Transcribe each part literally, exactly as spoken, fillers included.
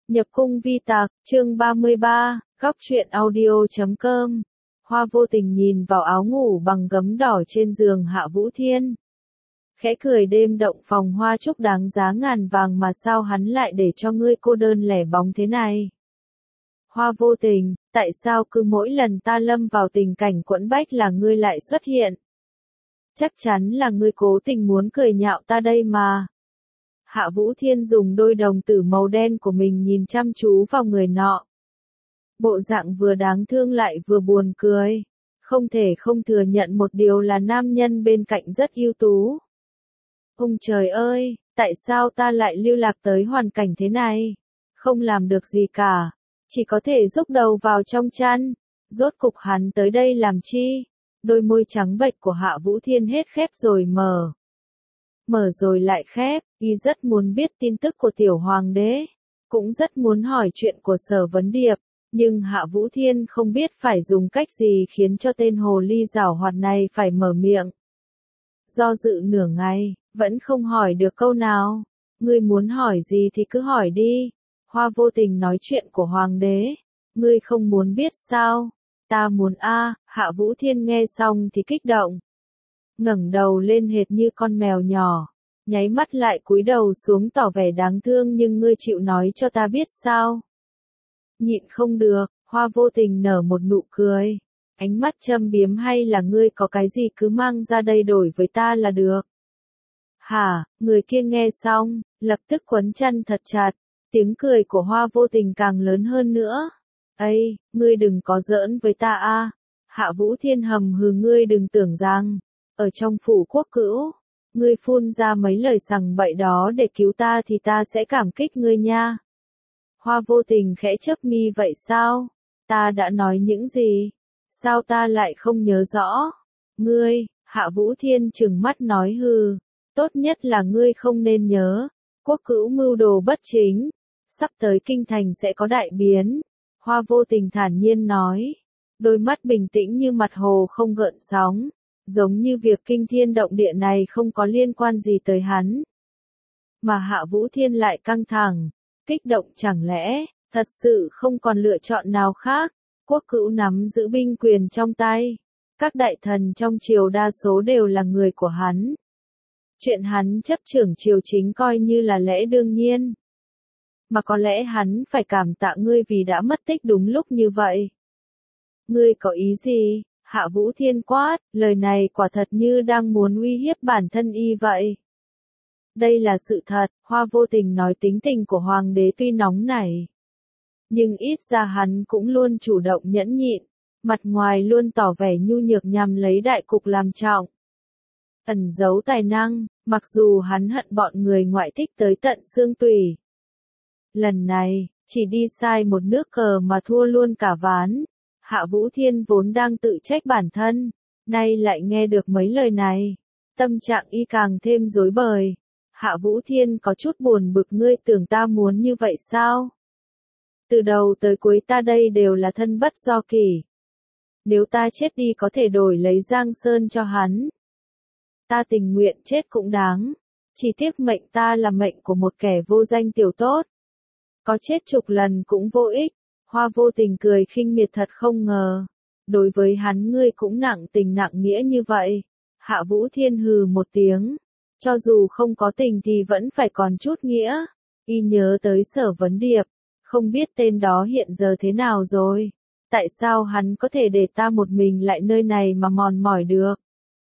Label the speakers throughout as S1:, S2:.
S1: Nhập cung vi tạc, chương ba mươi ba, góc truyện audio chấm com. Hoa vô tình nhìn vào áo ngủ bằng gấm đỏ trên giường Hạ Vũ Thiên. Khẽ cười đêm động phòng hoa trúc đáng giá ngàn vàng mà sao hắn lại để cho ngươi cô đơn lẻ bóng thế này. Hoa vô tình, tại sao cứ mỗi lần ta lâm vào tình cảnh quẫn bách là ngươi lại xuất hiện? Chắc chắn là ngươi cố tình muốn cười nhạo ta đây mà. Hạ Vũ Thiên dùng đôi đồng tử màu đen của mình nhìn chăm chú vào người nọ. Bộ dạng vừa đáng thương lại vừa buồn cười. Không thể không thừa nhận một điều là nam nhân bên cạnh rất ưu tú. Ông trời ơi, tại sao ta lại lưu lạc tới hoàn cảnh thế này? Không làm được gì cả, chỉ có thể rúc đầu vào trong chăn. Rốt cục hắn tới đây làm chi? Đôi môi trắng bệch của Hạ Vũ Thiên hết khép rồi mở. Mở rồi lại khép, y rất muốn biết tin tức của tiểu hoàng đế, cũng rất muốn hỏi chuyện của Sở Vấn Điệp, nhưng Hạ Vũ Thiên không biết phải dùng cách gì khiến cho tên hồ ly giảo hoạt này phải mở miệng. Do dự nửa ngày, vẫn không hỏi được câu nào. Ngươi muốn hỏi gì thì cứ hỏi đi. Hoa vô tình nói chuyện của hoàng đế. Ngươi không muốn biết sao? Ta muốn a. Hạ Vũ Thiên nghe xong thì kích động. Ngẩng đầu lên hệt như con mèo nhỏ, nháy mắt lại cúi đầu xuống tỏ vẻ đáng thương, nhưng ngươi chịu nói cho ta biết sao? Nhịn không được, Hoa vô tình nở một nụ cười, ánh mắt châm biếm, hay là ngươi có cái gì cứ mang ra đây đổi với ta là được. Hả? Người kia nghe xong, lập tức quấn chăn thật chặt, tiếng cười của Hoa vô tình càng lớn hơn nữa. Ây, ngươi đừng có giỡn với ta a. Hạ Vũ Thiên hầm hừ, ngươi đừng tưởng rằng ở trong phủ quốc cữu, ngươi phun ra mấy lời sằng bậy đó để cứu ta thì ta sẽ cảm kích ngươi nha. Hoa vô tình khẽ chớp mi, vậy sao? Ta đã nói những gì? Sao ta lại không nhớ rõ? Ngươi, Hạ Vũ Thiên trừng mắt nói hừ, tốt nhất là ngươi không nên nhớ. Quốc cữu mưu đồ bất chính, sắp tới kinh thành sẽ có đại biến. Hoa vô tình thản nhiên nói, đôi mắt bình tĩnh như mặt hồ không gợn sóng. Giống như việc kinh thiên động địa này không có liên quan gì tới hắn. Mà Hạ Vũ Thiên lại căng thẳng, kích động, chẳng lẽ, thật sự không còn lựa chọn nào khác. Quốc cữu nắm giữ binh quyền trong tay. Các đại thần trong triều đa số đều là người của hắn. Chuyện hắn chấp trưởng triều chính coi như là lẽ đương nhiên. Mà có lẽ hắn phải cảm tạ ngươi vì đã mất tích đúng lúc như vậy. Ngươi có ý gì? Hạ Vũ Thiên quát, lời này quả thật như đang muốn uy hiếp bản thân y vậy. Đây là sự thật, Hoa vô tình nói, tính tình của hoàng đế tuy nóng nảy, nhưng ít ra hắn cũng luôn chủ động nhẫn nhịn, mặt ngoài luôn tỏ vẻ nhu nhược nhằm lấy đại cục làm trọng. Ẩn giấu tài năng, mặc dù hắn hận bọn người ngoại thích tới tận xương tủy. Lần này, chỉ đi sai một nước cờ mà thua luôn cả ván. Hạ Vũ Thiên vốn đang tự trách bản thân, nay lại nghe được mấy lời này, tâm trạng y càng thêm rối bời. Hạ Vũ Thiên có chút buồn bực, ngươi tưởng ta muốn như vậy sao? Từ đầu tới cuối ta đây đều là thân bất do kỷ. Nếu ta chết đi có thể đổi lấy Giang Sơn cho hắn. Ta tình nguyện chết cũng đáng, chỉ tiếc mệnh ta là mệnh của một kẻ vô danh tiểu tốt. Có chết chục lần cũng vô ích. Hoa vô tình cười khinh miệt, thật không ngờ. Đối với hắn ngươi cũng nặng tình nặng nghĩa như vậy. Hạ Vũ Thiên hừ một tiếng. Cho dù không có tình thì vẫn phải còn chút nghĩa. Y nhớ tới Sở Vấn Điệp. Không biết tên đó hiện giờ thế nào rồi. Tại sao hắn có thể để ta một mình lại nơi này mà mòn mỏi được?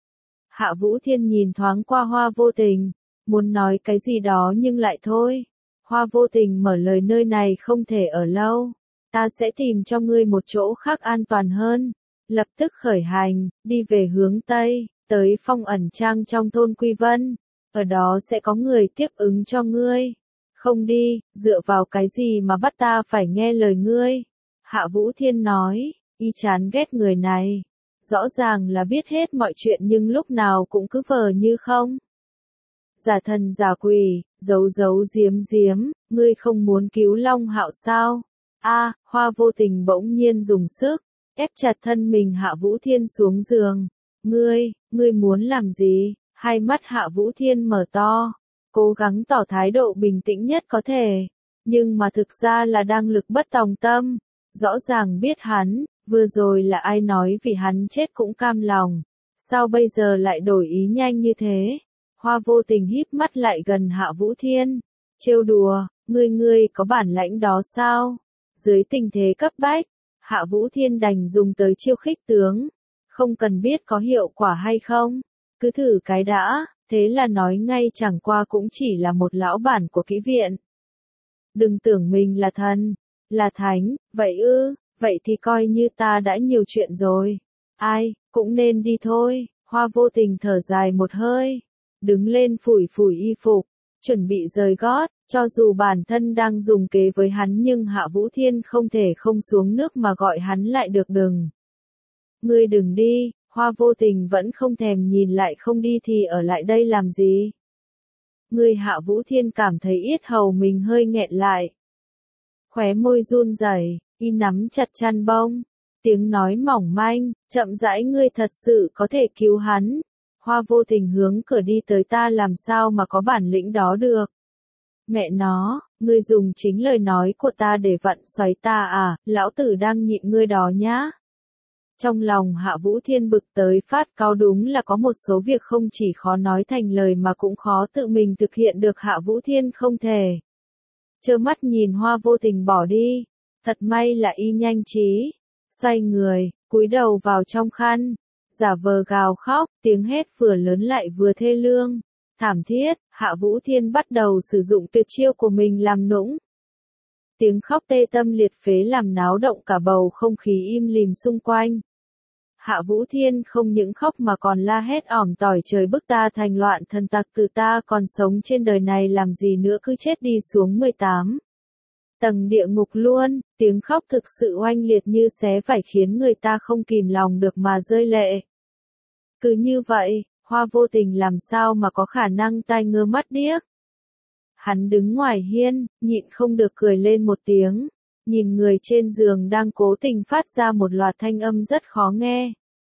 S1: Hạ Vũ Thiên nhìn thoáng qua Hoa vô tình. Muốn nói cái gì đó nhưng lại thôi. Hoa vô tình mở lời, nơi này không thể ở lâu. Ta sẽ tìm cho ngươi một chỗ khác an toàn hơn. Lập tức khởi hành, đi về hướng Tây, tới Phong Ẩn Trang trong thôn Quy Vân. Ở đó sẽ có người tiếp ứng cho ngươi. Không đi, dựa vào cái gì mà bắt ta phải nghe lời ngươi? Hạ Vũ Thiên nói, y chán ghét người này. Rõ ràng là biết hết mọi chuyện nhưng lúc nào cũng cứ vờ như không. Giả thần giả quỷ, giấu giấu giếm giếm, ngươi không muốn cứu Long Hạo sao? A, à, Hoa vô tình bỗng nhiên dùng sức, ép chặt thân mình Hạ Vũ Thiên xuống giường. Ngươi, ngươi muốn làm gì? Hai mắt Hạ Vũ Thiên mở to, cố gắng tỏ thái độ bình tĩnh nhất có thể. nhưng mà thực ra là đang lực bất tòng tâm. Rõ ràng biết hắn, vừa rồi là ai nói vì hắn chết cũng cam lòng. Sao bây giờ lại đổi ý nhanh như thế? Hoa vô tình híp mắt lại gần Hạ Vũ Thiên. Trêu đùa, ngươi ngươi có bản lãnh đó sao? Dưới tình thế cấp bách, Hạ Vũ Thiên đành dùng tới chiêu khích tướng. Không cần biết có hiệu quả hay không, cứ thử cái đã, thế là nói ngay chẳng qua cũng chỉ là một lão bản của kỹ viện. Đừng tưởng mình là thần, là thánh, vậy ư, vậy thì coi như ta đã nhiều chuyện rồi. Ai, cũng nên đi thôi. Hoa vô tình thở dài một hơi, đứng lên phủi phủi y phục, chuẩn bị rời gót, cho dù bản thân đang dùng kế với hắn nhưng Hạ Vũ Thiên không thể không xuống nước mà gọi hắn lại được đừng. Ngươi đừng đi, Hoa vô tình vẫn không thèm nhìn lại, không đi thì ở lại đây làm gì? Ngươi Hạ Vũ Thiên cảm thấy yết hầu mình hơi nghẹn lại. Khóe môi run rẩy, y nắm chặt chăn bông. Tiếng nói mỏng manh, chậm rãi, ngươi thật sự có thể cứu hắn. Hoa vô tình hướng cửa đi tới, ta làm sao mà có bản lĩnh đó được. Mẹ nó, ngươi dùng chính lời nói của ta để vặn xoáy ta à, lão tử đang nhịn ngươi đó nhá. Trong lòng Hạ Vũ Thiên bực tới phát cáu, đúng là có một số việc không chỉ khó nói thành lời mà cũng khó tự mình thực hiện được. Hạ Vũ Thiên không thể trơ mắt nhìn Hoa vô tình bỏ đi, thật may là y nhanh trí, xoay người, cúi đầu vào trong khăn, giả vờ gào khóc, tiếng hét vừa lớn lại vừa thê lương, thảm thiết. Hạ Vũ Thiên bắt đầu sử dụng tuyệt chiêu của mình làm nũng. Tiếng khóc tê tâm liệt phế làm náo động cả bầu không khí im lìm xung quanh. Hạ Vũ Thiên không những khóc mà còn la hét ỏm tỏi, trời bức ta thành loạn thần tặc, từ ta còn sống trên đời này làm gì nữa, cứ chết đi xuống mười tám tầng địa ngục luôn. Tiếng khóc thực sự oanh liệt như xé vải khiến người ta không kìm lòng được mà rơi lệ. Cứ như vậy, Hoa vô tình làm sao mà có khả năng tai ngơ mắt điếc. Hắn đứng ngoài hiên, nhịn không được cười lên một tiếng, nhìn người trên giường đang cố tình phát ra một loạt thanh âm rất khó nghe.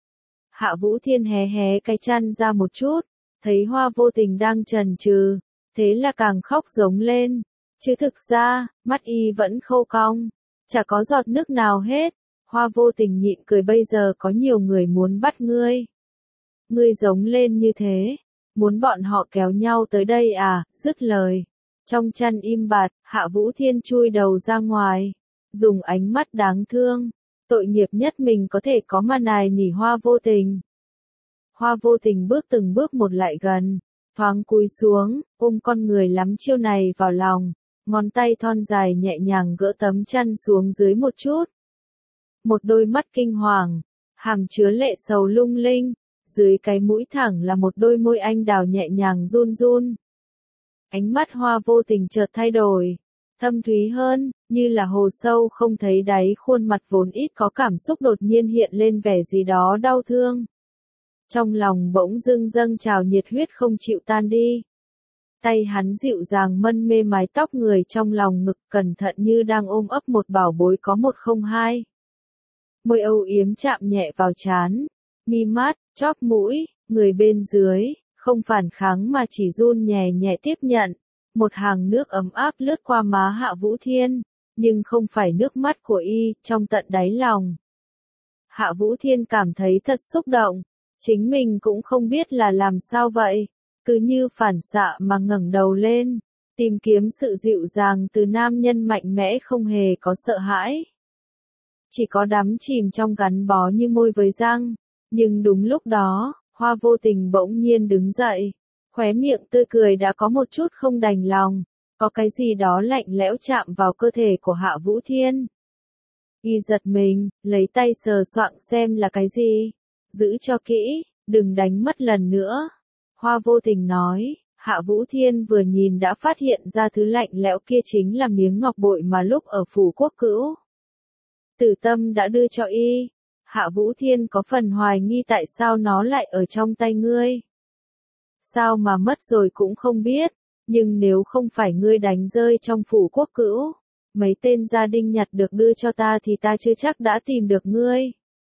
S1: Hạ Vũ Thiên hé hé cái chăn ra một chút, thấy Hoa vô tình đang chần chừ, thế là càng khóc giống lên. Chứ thực ra, mắt y vẫn khô cong, chả có giọt nước nào hết. Hoa vô tình nhịn cười, bây giờ có nhiều người muốn bắt ngươi. Ngươi giống lên như thế, muốn bọn họ kéo nhau tới đây à? Dứt lời, trong chăn im bặt, Hạ Vũ Thiên chui đầu ra ngoài, dùng ánh mắt đáng thương, tội nghiệp nhất mình có thể có mà nài nỉ Hoa vô tình. Hoa vô tình bước từng bước một lại gần, thoáng cúi xuống, ôm con người lắm chiêu này vào lòng, ngón tay thon dài nhẹ nhàng gỡ tấm chăn xuống dưới một chút. Một đôi mắt kinh hoàng, hàm chứa lệ sầu lung linh, dưới cái mũi thẳng là một đôi môi anh đào nhẹ nhàng run run. Ánh mắt Hoa vô tình chợt thay đổi, thâm thúy hơn, như là hồ sâu không thấy đáy, khuôn mặt vốn ít có cảm xúc đột nhiên hiện lên vẻ gì đó đau thương. Trong lòng bỗng dưng dâng trào nhiệt huyết không chịu tan đi. Tay hắn dịu dàng mân mê mái tóc người trong lòng ngực, cẩn thận như đang ôm ấp một bảo bối có một không hai. Môi âu yếm chạm nhẹ vào trán, mi mắt, chóp mũi, người bên dưới, không phản kháng mà chỉ run nhẹ nhẹ tiếp nhận. Một hàng nước ấm áp lướt qua má Hạ Vũ Thiên, nhưng không phải nước mắt của y, trong tận đáy lòng. Hạ Vũ Thiên cảm thấy thật xúc động, chính mình cũng không biết là làm sao vậy, cứ như phản xạ mà ngẩng đầu lên, tìm kiếm sự dịu dàng từ nam nhân mạnh mẽ không hề có sợ hãi. Chỉ có đắm chìm trong gắn bó như môi với răng, nhưng đúng lúc đó, Hoa vô tình bỗng nhiên đứng dậy. Khóe miệng tươi cười đã có một chút không đành lòng, có cái gì đó lạnh lẽo chạm vào cơ thể của Hạ Vũ Thiên. Y giật mình, lấy tay sờ soạng xem là cái gì. Giữ cho kỹ, đừng đánh mất lần nữa. Hoa vô tình nói, Hạ Vũ Thiên vừa nhìn đã phát hiện ra thứ lạnh lẽo kia chính là miếng ngọc bội mà lúc ở phủ Quốc Cữu Tử Tâm đã đưa cho y. Hạ Vũ Thiên có phần hoài nghi tại sao nó lại ở trong tay ngươi. Sao mà mất rồi cũng không biết, nhưng nếu không phải ngươi đánh rơi trong phủ Quốc Cữu, mấy tên gia đình nhặt được đưa cho ta thì ta chưa chắc đã tìm được ngươi.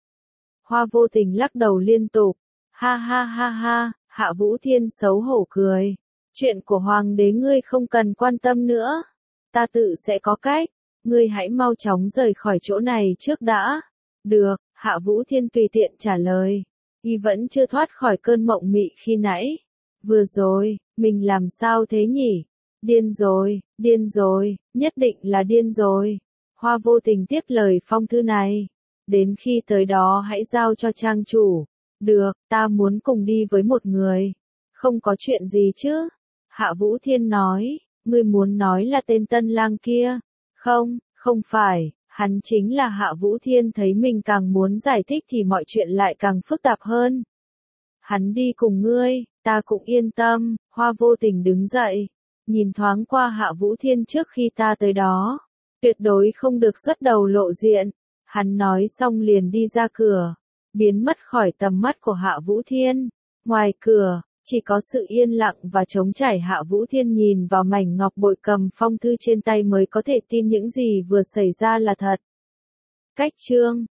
S1: Hoa vô tình lắc đầu liên tục, ha ha ha ha, Hạ Vũ Thiên xấu hổ cười, chuyện của hoàng đế ngươi không cần quan tâm nữa. ta tự sẽ có cách, ngươi hãy mau chóng rời khỏi chỗ này trước đã. Được, Hạ Vũ Thiên tùy tiện trả lời. Y vẫn chưa thoát khỏi cơn mộng mị khi nãy. Vừa rồi, mình làm sao thế nhỉ? Điên rồi, điên rồi, nhất định là điên rồi. Hoa vô tình tiếp lời phong thư này. Đến khi tới đó hãy giao cho trang chủ. Được, ta muốn cùng đi với một người. Không có chuyện gì chứ? Hạ Vũ Thiên nói, ngươi muốn nói là tên tân lang kia. Không, không phải, hắn chính là Hạ Vũ Thiên. Thấy mình càng muốn giải thích thì mọi chuyện lại càng phức tạp hơn. Hắn đi cùng ngươi, ta cũng yên tâm. Hoa vô tình đứng dậy, nhìn thoáng qua Hạ Vũ Thiên trước khi ta tới đó. Tuyệt đối không được xuất đầu lộ diện. Hắn nói xong liền đi ra cửa, biến mất khỏi tầm mắt của Hạ Vũ Thiên. Ngoài cửa, chỉ có sự yên lặng và trống trải. Hạ Vũ Thiên nhìn vào mảnh ngọc bội cầm phong thư trên tay mới có thể tin những gì vừa xảy ra là thật. Cách chương